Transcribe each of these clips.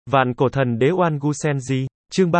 Vạn cổ thần đế Oan Gu Senji, chương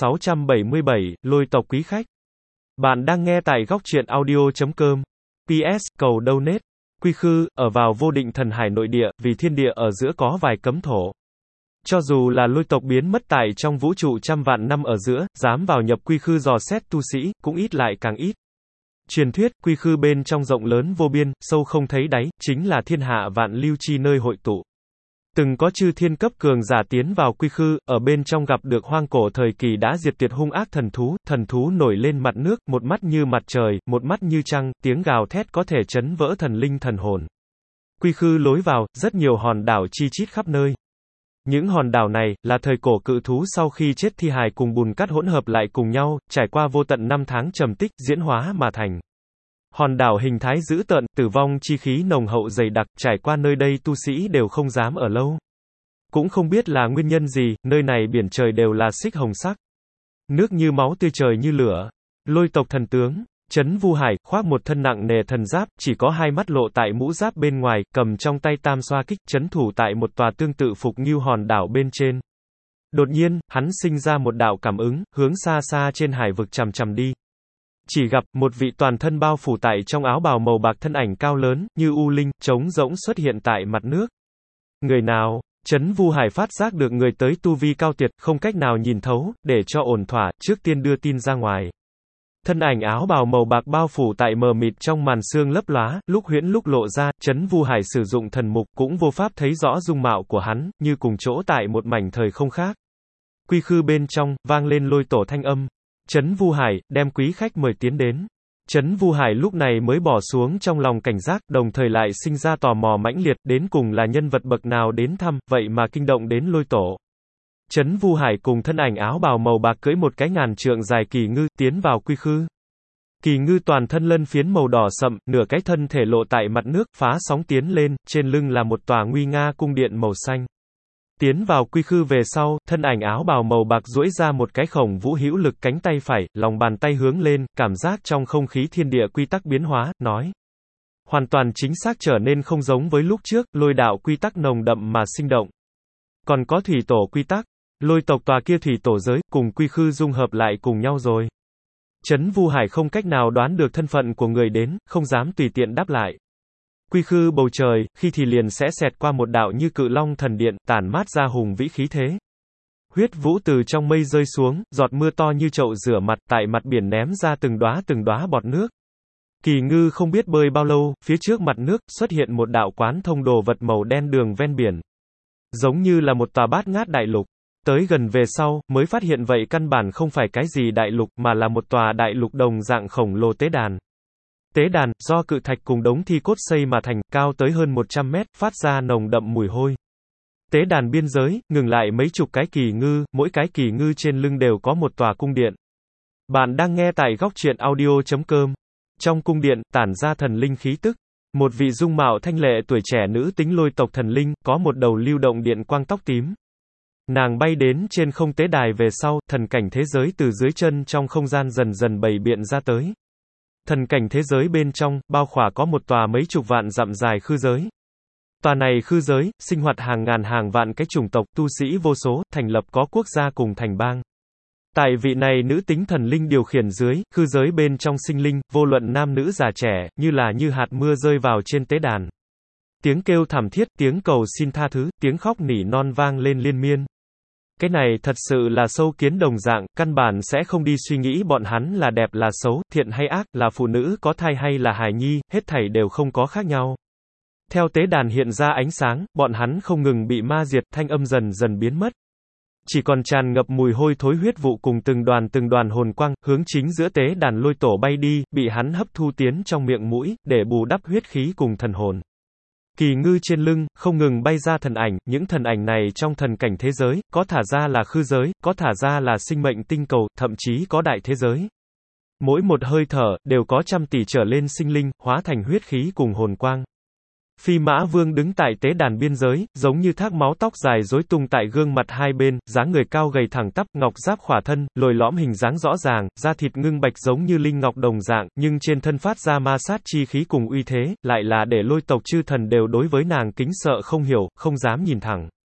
3677, lôi tộc quý khách. Bạn đang nghe tại góc truyện audio.com. PS, cầu donate. Quy khư, ở vào vô định thần hải nội địa, vì thiên địa ở giữa có vài cấm thổ. Cho dù là lôi tộc biến mất tại trong vũ trụ trăm vạn năm ở giữa, dám vào nhập quy khư dò xét tu sĩ, cũng ít lại càng ít. Truyền thuyết, quy khư bên trong rộng lớn vô biên, sâu không thấy đáy, chính là thiên hạ vạn lưu chi nơi hội tụ. Từng có chư thiên cấp cường giả tiến vào quy khư, ở bên trong gặp được hoang cổ thời kỳ đã diệt tuyệt hung ác thần thú nổi lên mặt nước, một mắt như mặt trời, một mắt như trăng, tiếng gào thét có thể chấn vỡ thần linh thần hồn. Quy khư lối vào, rất nhiều hòn đảo chi chít khắp nơi. Những hòn đảo này, là thời cổ cự thú sau khi chết thi hài cùng bùn cát hỗn hợp lại cùng nhau, trải qua vô tận năm tháng trầm tích, diễn hóa mà thành. Hòn đảo hình thái dữ tợn, tử vong chi khí nồng hậu dày đặc, trải qua nơi đây tu sĩ đều không dám ở lâu. Cũng không biết là nguyên nhân gì, nơi này biển trời đều là xích hồng sắc. Nước như máu tươi trời như lửa. Lôi tộc thần tướng, Trấn Vu Hải, khoác một thân nặng nề thần giáp, chỉ có hai mắt lộ tại mũ giáp bên ngoài, cầm trong tay tam xoa kích, trấn thủ tại một tòa tương tự phục như hòn đảo bên trên. Đột nhiên, hắn sinh ra một đạo cảm ứng, hướng xa xa trên hải vực chằm chằm đi. Chỉ gặp, một vị toàn thân bao phủ tại trong áo bào màu bạc thân ảnh cao lớn, như u linh, trống rỗng xuất hiện tại mặt nước. Người nào? Trấn Vu Hải phát giác được người tới tu vi cao tuyệt, không cách nào nhìn thấu, để cho ổn thỏa, trước tiên đưa tin ra ngoài. Thân ảnh áo bào màu bạc bao phủ tại mờ mịt trong màn sương lấp lóa, lúc huyễn lúc lộ ra, Trấn Vu Hải sử dụng thần mục, cũng vô pháp thấy rõ dung mạo của hắn, như cùng chỗ tại một mảnh thời không khác. Quy khư bên trong, vang lên lôi tổ thanh âm. Trấn Vu Hải, đem quý khách mời tiến đến. Trấn Vu Hải lúc này mới bỏ xuống trong lòng cảnh giác, đồng thời lại sinh ra tò mò mãnh liệt, đến cùng là nhân vật bậc nào đến thăm, vậy mà kinh động đến lôi tổ. Trấn Vu Hải cùng thân ảnh áo bào màu bạc cưỡi một cái ngàn trượng dài kỳ ngư, tiến vào quy khư. Kỳ ngư toàn thân lân phiến màu đỏ sậm, nửa cái thân thể lộ tại mặt nước, phá sóng tiến lên, trên lưng là một tòa nguy nga cung điện màu xanh. Tiến vào quy khư về sau, thân ảnh áo bào màu bạc duỗi ra một cái khổng vũ hữu lực cánh tay phải, lòng bàn tay hướng lên, cảm giác trong không khí thiên địa quy tắc biến hóa, nói. Hoàn toàn chính xác trở nên không giống với lúc trước, lôi đạo quy tắc nồng đậm mà sinh động. Còn có thủy tổ quy tắc, lôi tộc tòa kia thủy tổ giới, cùng quy khư dung hợp lại cùng nhau rồi. Trấn Vu Hải không cách nào đoán được thân phận của người đến, không dám tùy tiện đáp lại. Quy khư bầu trời, khi thì liền sẽ xẹt qua một đạo như cự long thần điện, tản mát ra hùng vĩ khí thế. Huyết vũ từ trong mây rơi xuống, giọt mưa to như chậu rửa mặt, tại mặt biển ném ra từng đóa bọt nước. Kỳ ngư không biết bơi bao lâu, phía trước mặt nước, xuất hiện một đạo quán thông đồ vật màu đen đường ven biển. Giống như là một tòa bát ngát đại lục. Tới gần về sau, mới phát hiện vậy căn bản không phải cái gì đại lục, mà là một tòa đại lục đồng dạng khổng lồ tế đàn. Tế đàn, do cự thạch cùng đống thi cốt xây mà thành, cao tới hơn 100 mét, phát ra nồng đậm mùi hôi. Tế đàn biên giới, ngừng lại mấy chục cái kỳ ngư, mỗi cái kỳ ngư trên lưng đều có một tòa cung điện. Bạn đang nghe tại góc truyện audio.com. Trong cung điện, tản ra thần linh khí tức. Một vị dung mạo thanh lệ tuổi trẻ nữ tính lôi tộc thần linh, có một đầu lưu động điện quang tóc tím. Nàng bay đến trên không tế đài về sau, thần cảnh thế giới từ dưới chân trong không gian dần dần bày biện ra tới. Thần cảnh thế giới bên trong, bao khỏa có một tòa mấy chục vạn dặm dài khư giới. Tòa này khư giới, sinh hoạt hàng ngàn hàng vạn cái chủng tộc, tu sĩ vô số, thành lập có quốc gia cùng thành bang. Tại vị này nữ tính thần linh điều khiển dưới, khư giới bên trong sinh linh, vô luận nam nữ già trẻ, như hạt mưa rơi vào trên tế đàn. Tiếng kêu thảm thiết, tiếng cầu xin tha thứ, tiếng khóc nỉ non vang lên liên miên. Cái này thật sự là sâu kiến đồng dạng, căn bản sẽ không đi suy nghĩ bọn hắn là đẹp là xấu, thiện hay ác, là phụ nữ có thai hay là hài nhi, hết thảy đều không có khác nhau. Theo tế đàn hiện ra ánh sáng, bọn hắn không ngừng bị ma diệt, thanh âm dần dần biến mất. Chỉ còn tràn ngập mùi hôi thối huyết vụ cùng từng đoàn hồn quang, hướng chính giữa tế đàn lôi tổ bay đi, bị hắn hấp thu tiến trong miệng mũi, để bù đắp huyết khí cùng thần hồn. Kỳ ngư trên lưng, không ngừng bay ra thần ảnh, những thần ảnh này trong thần cảnh thế giới, có thả ra là khư giới, có thả ra là sinh mệnh tinh cầu, thậm chí có đại thế giới. Mỗi một hơi thở, đều có trăm tỷ trở lên sinh linh, hóa thành huyết khí cùng hồn quang. Phi Mã Vương đứng tại tế đàn biên giới, giống như thác máu tóc dài rối tung tại gương mặt hai bên, dáng người cao gầy thẳng tắp, ngọc giáp khỏa thân, lồi lõm hình dáng rõ ràng, da thịt ngưng bạch giống như linh ngọc đồng dạng, nhưng trên thân phát ra ma sát chi khí cùng uy thế, lại là để lôi tộc chư thần đều đối với nàng kính sợ không hiểu, không dám nhìn thẳng.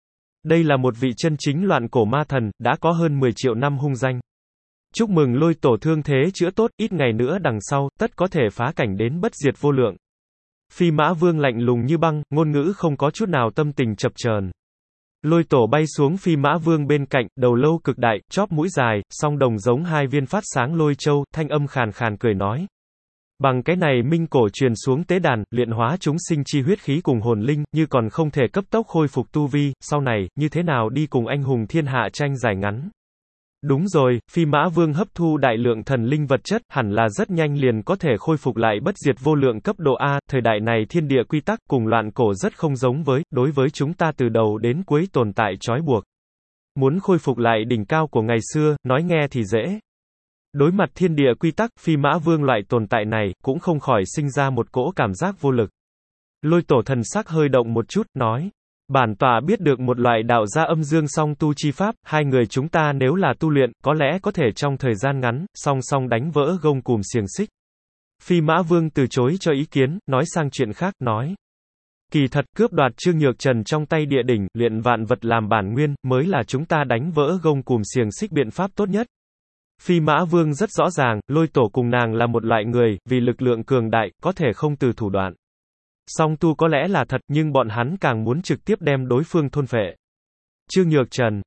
Đây là một vị chân chính loạn cổ ma thần, đã có hơn 10 triệu năm hung danh. Chúc mừng lôi tổ thương thế chữa tốt, ít ngày nữa đằng sau, tất có thể phá cảnh đến bất diệt vô lượng. Phi Mã Vương lạnh lùng như băng, ngôn ngữ không có chút nào tâm tình chập chờn. Lôi tổ bay xuống Phi Mã Vương bên cạnh, đầu lâu cực đại, chóp mũi dài, song đồng giống hai viên phát sáng lôi châu, thanh âm khàn khàn cười nói. Bằng cái này minh cổ truyền xuống tế đàn, luyện hóa chúng sinh chi huyết khí cùng hồn linh, như còn không thể cấp tốc khôi phục tu vi, sau này, như thế nào đi cùng anh hùng thiên hạ tranh giải ngắn. Đúng rồi, Phi Mã Vương hấp thu đại lượng thần linh vật chất, hẳn là rất nhanh liền có thể khôi phục lại bất diệt vô lượng cấp độ A, thời đại này thiên địa quy tắc cùng loạn cổ rất không giống với, đối với chúng ta từ đầu đến cuối tồn tại trói buộc. Muốn khôi phục lại đỉnh cao của ngày xưa, nói nghe thì dễ. Đối mặt thiên địa quy tắc, Phi Mã Vương loại tồn tại này, cũng không khỏi sinh ra một cỗ cảm giác vô lực. Lôi tổ thần sắc hơi động một chút, nói. Bản tọa biết được một loại đạo gia âm dương song tu chi pháp, hai người chúng ta nếu là tu luyện, có lẽ có thể trong thời gian ngắn, song song đánh vỡ gông cùm xiềng xích. Phi Mã Vương từ chối cho ý kiến, nói sang chuyện khác, nói. Kỳ thật, cướp đoạt Trương Nhược Trần trong tay địa đỉnh, luyện vạn vật làm bản nguyên, mới là chúng ta đánh vỡ gông cùm xiềng xích biện pháp tốt nhất. Phi Mã Vương rất rõ ràng, lôi tổ cùng nàng là một loại người, vì lực lượng cường đại, có thể không từ thủ đoạn. Song tu có lẽ là thật, nhưng bọn hắn càng muốn trực tiếp đem đối phương thôn phệ. Trương Nhược Trần,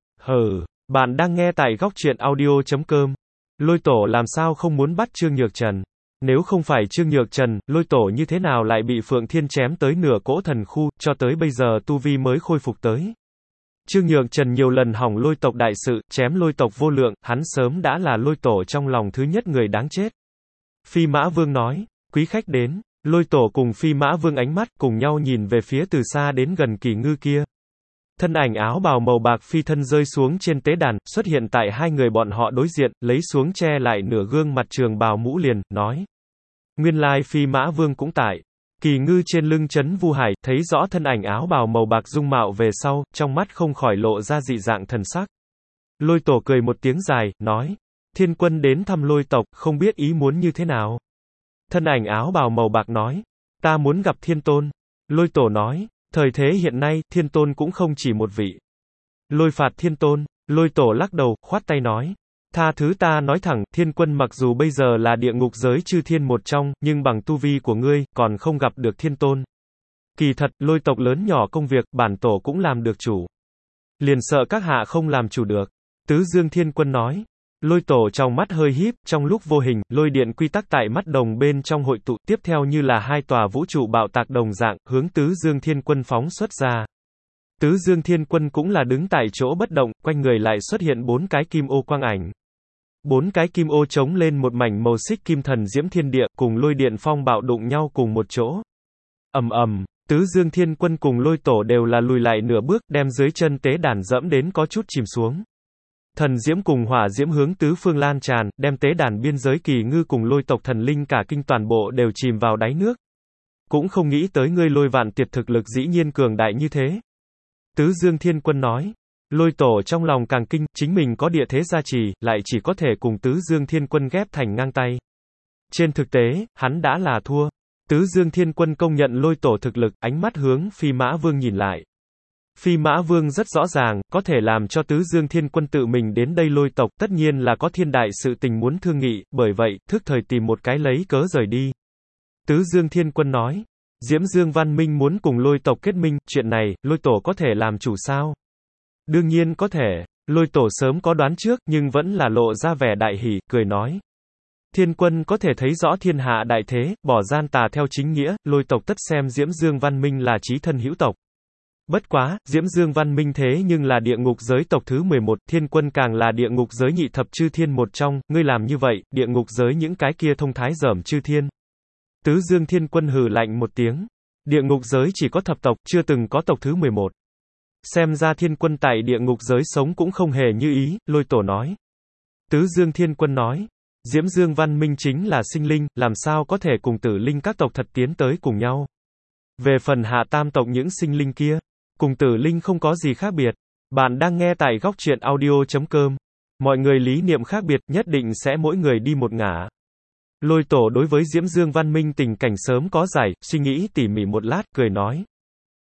bạn đang nghe tại góc truyện audio.com. Lôi tổ làm sao không muốn bắt Trương Nhược Trần? Nếu không phải Trương Nhược Trần, lôi tổ như thế nào lại bị Phượng Thiên chém tới nửa cỗ thần khu, cho tới bây giờ tu vi mới khôi phục tới. Trương Nhược Trần nhiều lần hỏng lôi tộc đại sự, chém lôi tộc vô lượng, hắn sớm đã là lôi tổ trong lòng thứ nhất người đáng chết. Phi Mã Vương nói, quý khách đến. Lôi tổ cùng Phi Mã Vương ánh mắt cùng nhau nhìn về phía từ xa đến gần kỳ ngư kia. Thân ảnh áo bào màu bạc phi thân rơi xuống trên tế đàn, xuất hiện tại hai người bọn họ đối diện, lấy xuống che lại nửa gương mặt trường bào mũ liền, nói. Nguyên lai Phi Mã Vương cũng tại. Kỳ ngư trên lưng Trấn Vu Hải, thấy rõ thân ảnh áo bào màu bạc dung mạo về sau, trong mắt không khỏi lộ ra dị dạng thần sắc. Lôi tổ cười một tiếng dài, nói. Thiên quân đến thăm lôi tộc, không biết ý muốn như thế nào. Thân ảnh áo bào màu bạc nói, ta muốn gặp Thiên Tôn. Lôi tổ nói, thời thế hiện nay, Thiên Tôn cũng không chỉ một vị. Lôi phạt Thiên Tôn, lôi tổ lắc đầu, khoát tay nói, tha thứ ta nói thẳng, Thiên Quân mặc dù bây giờ là địa ngục giới chư thiên một trong, nhưng bằng tu vi của ngươi, còn không gặp được Thiên Tôn. Kỳ thật, lôi tộc lớn nhỏ công việc, bản tổ cũng làm được chủ. Liền sợ các hạ không làm chủ được. Tứ Dương Thiên Quân nói. Lôi tổ trong mắt hơi híp, trong lúc vô hình, lôi điện quy tắc tại mắt đồng bên trong hội tụ, tiếp theo như là hai tòa vũ trụ bạo tạc đồng dạng, hướng Tứ Dương Thiên Quân phóng xuất ra. Tứ Dương Thiên Quân cũng là đứng tại chỗ bất động, quanh người lại xuất hiện 4 cái kim ô quang ảnh. 4 cái kim ô chống lên một mảnh màu xích kim thần diễm thiên địa, cùng lôi điện phong bạo đụng nhau cùng một chỗ. Ầm ầm, Tứ Dương Thiên Quân cùng lôi tổ đều là lùi lại nửa bước, đem dưới chân tế đàn dẫm đến có chút chìm xuống. Thần diễm cùng hỏa diễm hướng tứ phương lan tràn, đem tế đàn biên giới kỳ ngư cùng lôi tộc thần linh cả kinh toàn bộ đều chìm vào đáy nước. Cũng không nghĩ tới ngươi lôi vạn tiệt thực lực dĩ nhiên cường đại như thế. Tứ Dương Thiên Quân nói. Lôi tổ trong lòng càng kinh, chính mình có địa thế gia trì, lại chỉ có thể cùng Tứ Dương Thiên Quân ghép thành ngang tay. Trên thực tế, hắn đã là thua. Tứ Dương Thiên Quân công nhận lôi tổ thực lực, ánh mắt hướng Phi Mã Vương nhìn lại. Phi Mã Vương rất rõ ràng, có thể làm cho Tứ Dương Thiên Quân tự mình đến đây lôi tộc, tất nhiên là có thiên đại sự tình muốn thương nghị, bởi vậy, thức thời tìm một cái lấy cớ rời đi. Tứ Dương Thiên Quân nói, Diễm Dương Văn Minh muốn cùng lôi tộc kết minh, chuyện này, lôi tổ có thể làm chủ sao? Đương nhiên có thể, lôi tổ sớm có đoán trước, nhưng vẫn là lộ ra vẻ đại hỉ, cười nói. Thiên Quân có thể thấy rõ thiên hạ đại thế, bỏ gian tà theo chính nghĩa, lôi tộc tất xem Diễm Dương Văn Minh là chí thân hữu tộc. Bất quá, Diễm Dương Văn Minh thế nhưng là địa ngục giới tộc thứ 11, Thiên Quân càng là địa ngục giới nhị thập chư thiên một trong, ngươi làm như vậy, địa ngục giới những cái kia thông thái dởm chư thiên. Tứ Dương Thiên Quân hừ lạnh một tiếng. Địa ngục giới chỉ có thập tộc, chưa từng có tộc thứ 11. Xem ra Thiên Quân tại địa ngục giới sống cũng không hề như ý, lôi tổ nói. Tứ Dương Thiên Quân nói. Diễm Dương Văn Minh chính là sinh linh, làm sao có thể cùng tử linh các tộc thật tiến tới cùng nhau. Về phần hạ tam tộc những sinh linh kia, cùng tử linh không có gì khác biệt. Bạn đang nghe tại góc truyện audio.com. Mọi người lý niệm khác biệt, nhất định sẽ mỗi người đi một ngả. Lôi tổ đối với Diễm Dương Văn Minh tình cảnh sớm có giải, suy nghĩ tỉ mỉ một lát, cười nói.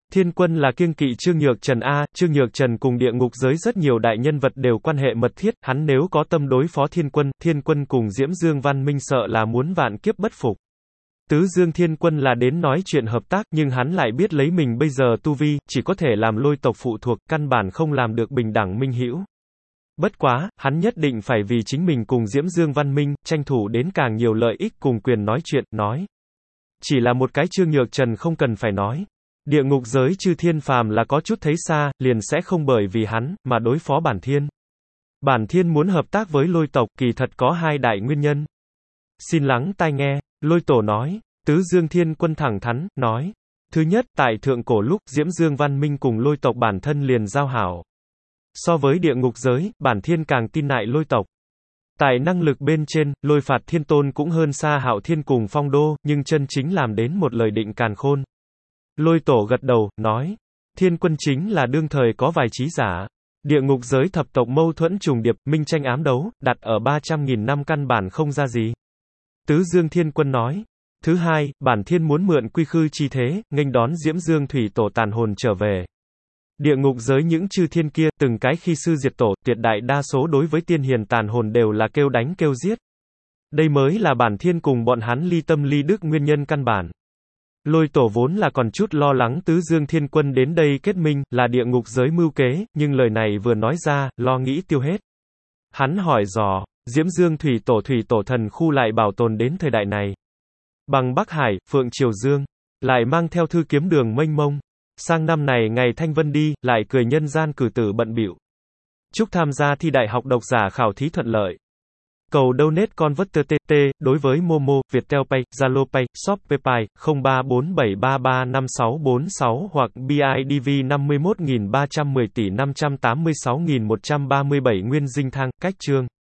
Thiên Quân là kiêng kỵ Trương Nhược Trần a, Trương Nhược Trần cùng địa ngục giới rất nhiều đại nhân vật đều quan hệ mật thiết, hắn nếu có tâm đối phó Thiên Quân cùng Diễm Dương Văn Minh sợ là muốn vạn kiếp bất phục. Tứ Dương Thiên Quân là đến nói chuyện hợp tác, nhưng hắn lại biết lấy mình bây giờ tu vi, chỉ có thể làm Lôi tộc phụ thuộc, căn bản không làm được bình đẳng minh hữu. Bất quá, hắn nhất định phải vì chính mình cùng Diễm Dương Văn Minh, tranh thủ đến càng nhiều lợi ích cùng quyền nói chuyện, nói. Chỉ là một cái Trương Nhược Trần không cần phải nói. Địa ngục giới chư thiên phàm là có chút thấy xa, liền sẽ không bởi vì hắn, mà đối phó bản thiên. Bản thiên muốn hợp tác với Lôi tộc, kỳ thật có hai đại nguyên nhân. Xin lắng tai nghe, Lôi tổ nói. Tứ Dương Thiên Quân thẳng thắn, nói. Thứ nhất, tại thượng cổ lúc, Diễm Dương Văn Minh cùng Lôi tộc bản thân liền giao hảo. So với địa ngục giới, bản thiên càng tin nại Lôi tộc. Tại năng lực bên trên, Lôi phạt thiên tôn cũng hơn xa Hạo Thiên cùng Phong Đô, nhưng chân chính làm đến một lời định càn khôn. Lôi tổ gật đầu, nói. Thiên Quân chính là đương thời có vài trí giả. Địa ngục giới thập tộc mâu thuẫn trùng điệp, minh tranh ám đấu, đặt ở 300.000 năm căn bản không ra gì. Tứ Dương Thiên Quân nói. Thứ hai, bản thiên muốn mượn quy khư chi thế, nghênh đón Diễm Dương Thủy Tổ tàn hồn trở về. Địa ngục giới những chư thiên kia, từng cái khi sư diệt tổ, tuyệt đại đa số đối với tiên hiền tàn hồn đều là kêu đánh kêu giết. Đây mới là bản thiên cùng bọn hắn ly tâm ly đức nguyên nhân căn bản. Lôi tổ vốn là còn chút lo lắng Tứ Dương Thiên Quân đến đây kết minh, là địa ngục giới mưu kế, nhưng lời này vừa nói ra, lo nghĩ tiêu hết. Hắn hỏi dò, Diễm Dương Thủy Tổ thần khu lại bảo tồn đến thời đại này. Bằng Bắc Hải, Phượng Triều Dương, lại mang theo thư kiếm đường mênh mông. Sang năm này ngày Thanh Vân đi, lại cười nhân gian cử tử bận bịu. Chúc tham gia thi đại học độc giả khảo thí thuận lợi. Cầu donate converter TT, đối với Momo, Viettel Pay, Zalo Pay, Shopee Pay, 0347335646 hoặc BIDV 51.310 tỷ 586.137 Nguyên Dinh Thang, cách chương.